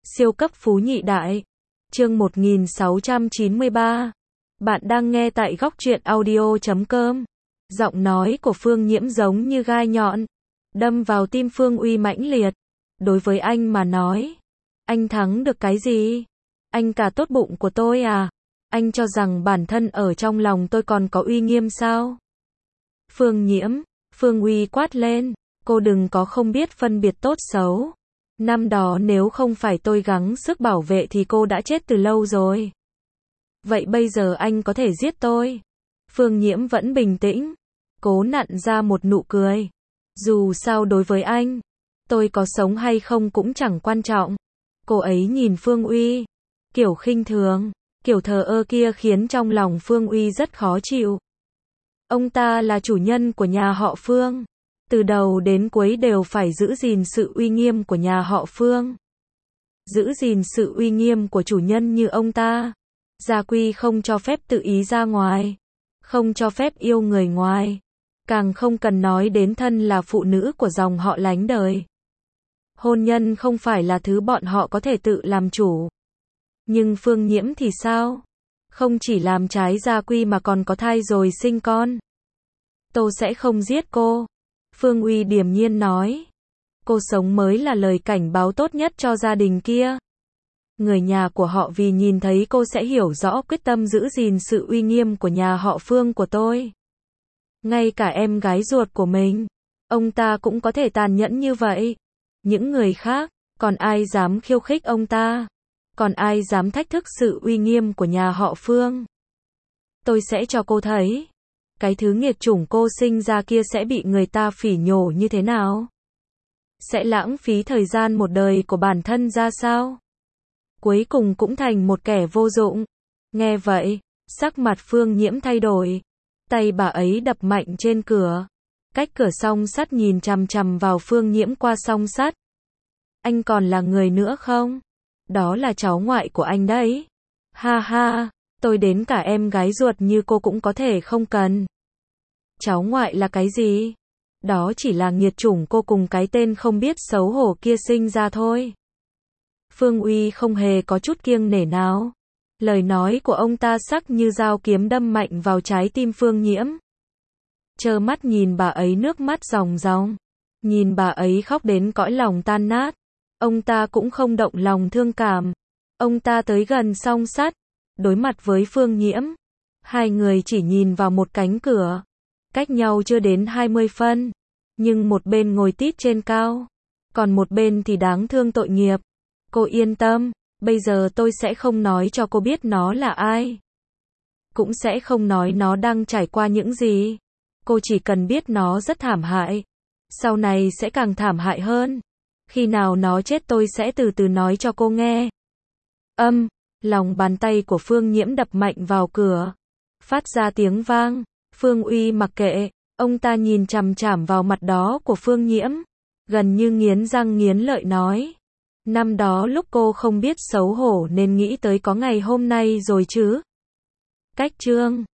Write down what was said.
Siêu cấp phú nhị đại. Chương 1693. Bạn đang nghe tại góc truyện audio.com. Giọng nói của Phương Nhiễm giống như gai nhọn, đâm vào tim Phương Uy mãnh liệt. Đối với anh mà nói, anh thắng được cái gì? Anh cả tốt bụng của tôi à? Anh cho rằng bản thân ở trong lòng tôi còn có uy nghiêm sao? Phương Nhiễm, Phương Uy quát lên, cô đừng có không biết phân biệt tốt xấu. Năm đó nếu không phải tôi gắng sức bảo vệ thì cô đã chết từ lâu rồi. Vậy bây giờ anh có thể giết tôi? Phương Nhiễm vẫn bình tĩnh, cố nặn ra một nụ cười. Dù sao đối với anh, tôi có sống hay không cũng chẳng quan trọng. Cô ấy nhìn Phương Uy, kiểu khinh thường, kiểu thờ ơ kia khiến trong lòng Phương Uy rất khó chịu. Ông ta là chủ nhân của nhà họ Phương, từ đầu đến cuối đều phải giữ gìn sự uy nghiêm của nhà họ Phương. Giữ gìn sự uy nghiêm của chủ nhân như ông ta. Gia quy không cho phép tự ý ra ngoài, không cho phép yêu người ngoài, càng không cần nói đến thân là phụ nữ của dòng họ lánh đời. Hôn nhân không phải là thứ bọn họ có thể tự làm chủ. Nhưng Phương Nhiễm thì sao? Không chỉ làm trái gia quy mà còn có thai rồi sinh con. Tôi sẽ không giết cô. Phương Uy điềm nhiên nói. Cô sống mới là lời cảnh báo tốt nhất cho gia đình kia. Người nhà của họ vì nhìn thấy cô sẽ hiểu rõ quyết tâm giữ gìn sự uy nghiêm của nhà họ Phương của tôi. Ngay cả em gái ruột của mình, ông ta cũng có thể tàn nhẫn như vậy. Những người khác, còn ai dám khiêu khích ông ta? Còn ai dám thách thức sự uy nghiêm của nhà họ Phương? Tôi sẽ cho cô thấy, cái thứ nghiệt chủng cô sinh ra kia sẽ bị người ta phỉ nhổ như thế nào? Sẽ lãng phí thời gian một đời của bản thân ra sao? Cuối cùng cũng thành một kẻ vô dụng. Nghe vậy, sắc mặt Phương Nhiễm thay đổi. Tay bà ấy đập mạnh trên cửa. Cách cửa song sắt nhìn chằm chằm vào Phương Nhiễm qua song sắt. Anh còn là người nữa không? Đó là cháu ngoại của anh đấy. Ha ha, tôi đến cả em gái ruột như cô cũng có thể không cần. Cháu ngoại là cái gì? Đó chỉ là nghiệt chủng cô cùng cái tên không biết xấu hổ kia sinh ra thôi. Phương Uy không hề có chút kiêng nể nào. Lời nói của ông ta sắc như dao kiếm đâm mạnh vào trái tim Phương Nhiễm. Trơ mắt nhìn bà ấy nước mắt ròng ròng. Nhìn bà ấy khóc đến cõi lòng tan nát. Ông ta cũng không động lòng thương cảm. Ông ta tới gần song sắt, đối mặt với Phương Nhiễm. Hai người chỉ nhìn vào một cánh cửa, cách nhau chưa đến 20 phân. Nhưng một bên ngồi tít trên cao, còn một bên thì đáng thương tội nghiệp. Cô yên tâm, bây giờ tôi sẽ không nói cho cô biết nó là ai. Cũng sẽ không nói nó đang trải qua những gì. Cô chỉ cần biết nó rất thảm hại. Sau này sẽ càng thảm hại hơn. Khi nào nó chết tôi sẽ từ từ nói cho cô nghe. Lòng bàn tay của Phương Nhiễm đập mạnh vào cửa, phát ra tiếng vang. Phương Uy mặc kệ, ông ta nhìn chằm chằm vào mặt đó của Phương Nhiễm, gần như nghiến răng nghiến lợi nói. Năm đó lúc cô không biết xấu hổ nên nghĩ tới có ngày hôm nay rồi chứ. Cách chương